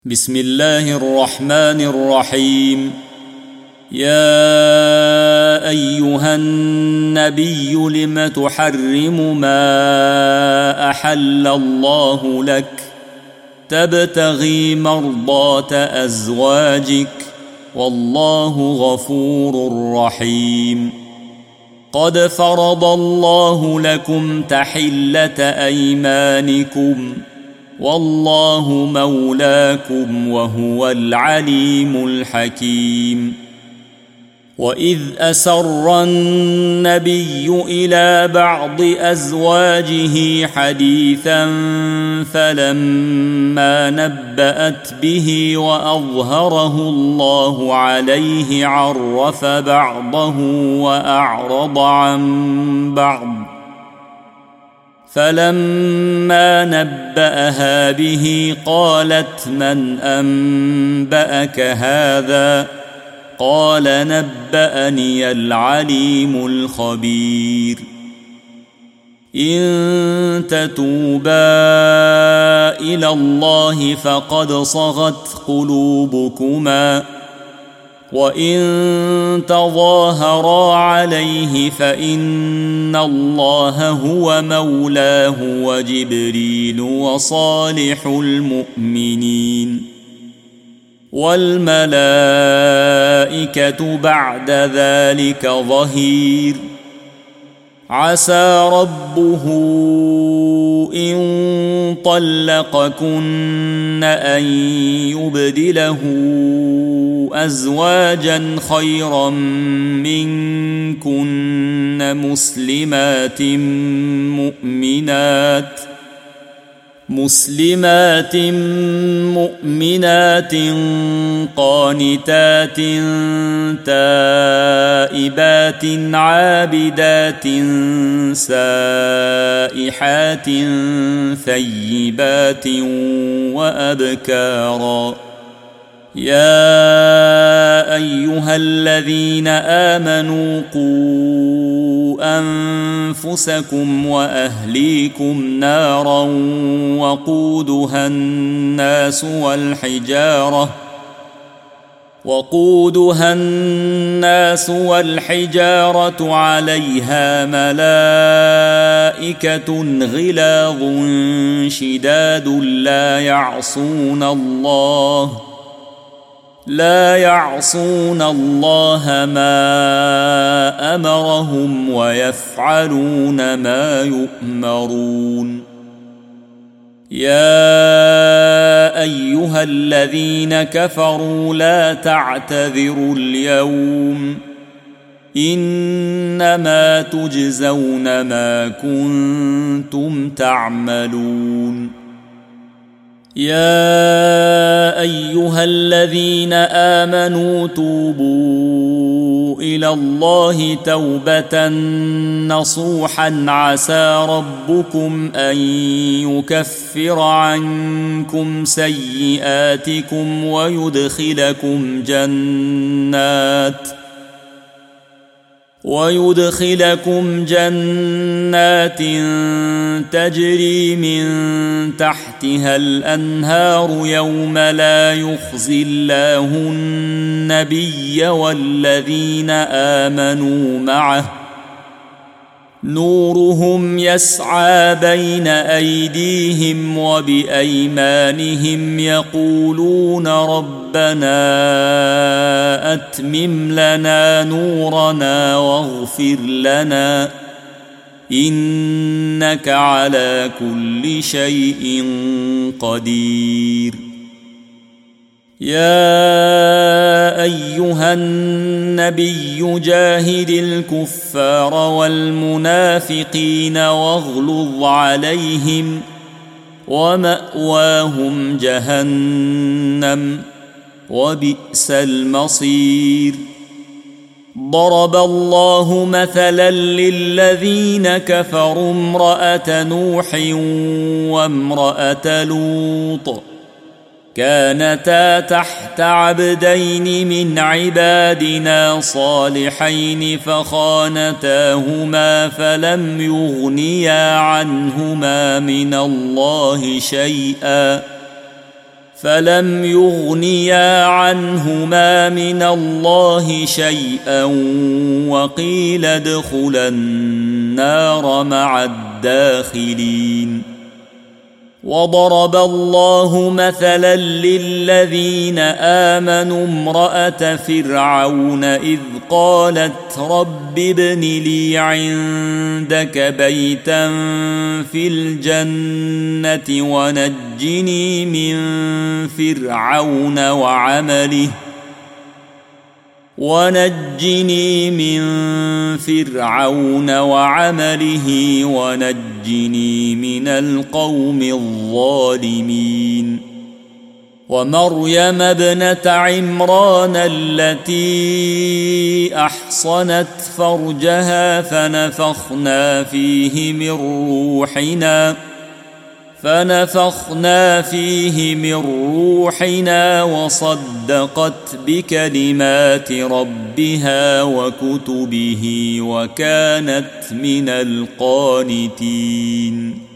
بسم الله الرحمن الرحيم. يا أيها النبي لم تحرم ما أحل الله لك تبتغي مرضات أزواجك والله غفور رحيم. قد فرض الله لكم تحلة أيمانكم والله مولاكم وهو العليم الحكيم. وإذ أسر النبي إلى بعض أزواجه حديثا فلما نبأت به وأظهره الله عليه عرف بعضه وأعرض عن بعض، فلما نبأها به قالت من أنبأك هذا؟ قال نبأني العليم الخبير. إن تتوبا إلى الله فقد صغت قلوبكما، وإن تظاهرا عليه فإن الله هو مولاه وجبريل وصالح المؤمنين والملائكة بعد ذلك ظهير. عسى ربه إن طلقكن أن يبدله أزواجا خيرا منكن مسلمات مؤمنات قانتات تائبات عابدات سائحات ثيبات وأبكارا. يا أيها الذين آمنوا قوا أنفسكم وأهليكم نارا وقودها الناس والحجارة عليها ملائكة غلاظ شداد لا يعصون الله ما أمرهم ويفعلون ما يؤمرون. يا أيها الذين كفروا لا تعتذروا اليوم، إنما تجزون ما كنتم تعملون. يا أيها الذين آمنوا توبوا إلى الله توبة نصوحا عسى ربكم أن يكفر عنكم سيئاتكم ويدخلكم جنات تجري من تحتها الأنهار يوم لا يخزي الله النبي والذين آمنوا معه نورهم يسعى بين أيديهم وبأيمانهم يقولون ربنا أتمم لنا نورنا واغفر لنا إنك على كل شيء قدير. يا أيها النبي جاهد الكفار والمنافقين واغلظ عليهم ومأواهم جهنم وبئس المصير. ضرب الله مثلا للذين كفروا امرأة نوح وامرأة لوط كانتا تحت عبدين من عبادنا صالحين فخانتاهما فلم يغنيا عنهما من الله شيئا فلم يغنيا عنهما من الله شيئا وقيل ادخلا النار مع الداخلين. وضرب الله مثلا للذين آمنوا امرأة فرعون إذ قالت رب ابن لي عندك بيتا في الجنة ونجني من فرعون وعمله ونجني من القوم الظالمين. ومريم ابنة عمران التي أحصنت فرجها فنفخنا فيه من روحنا وصدقت بكلمات ربها وكتبه وكانت من القانتين.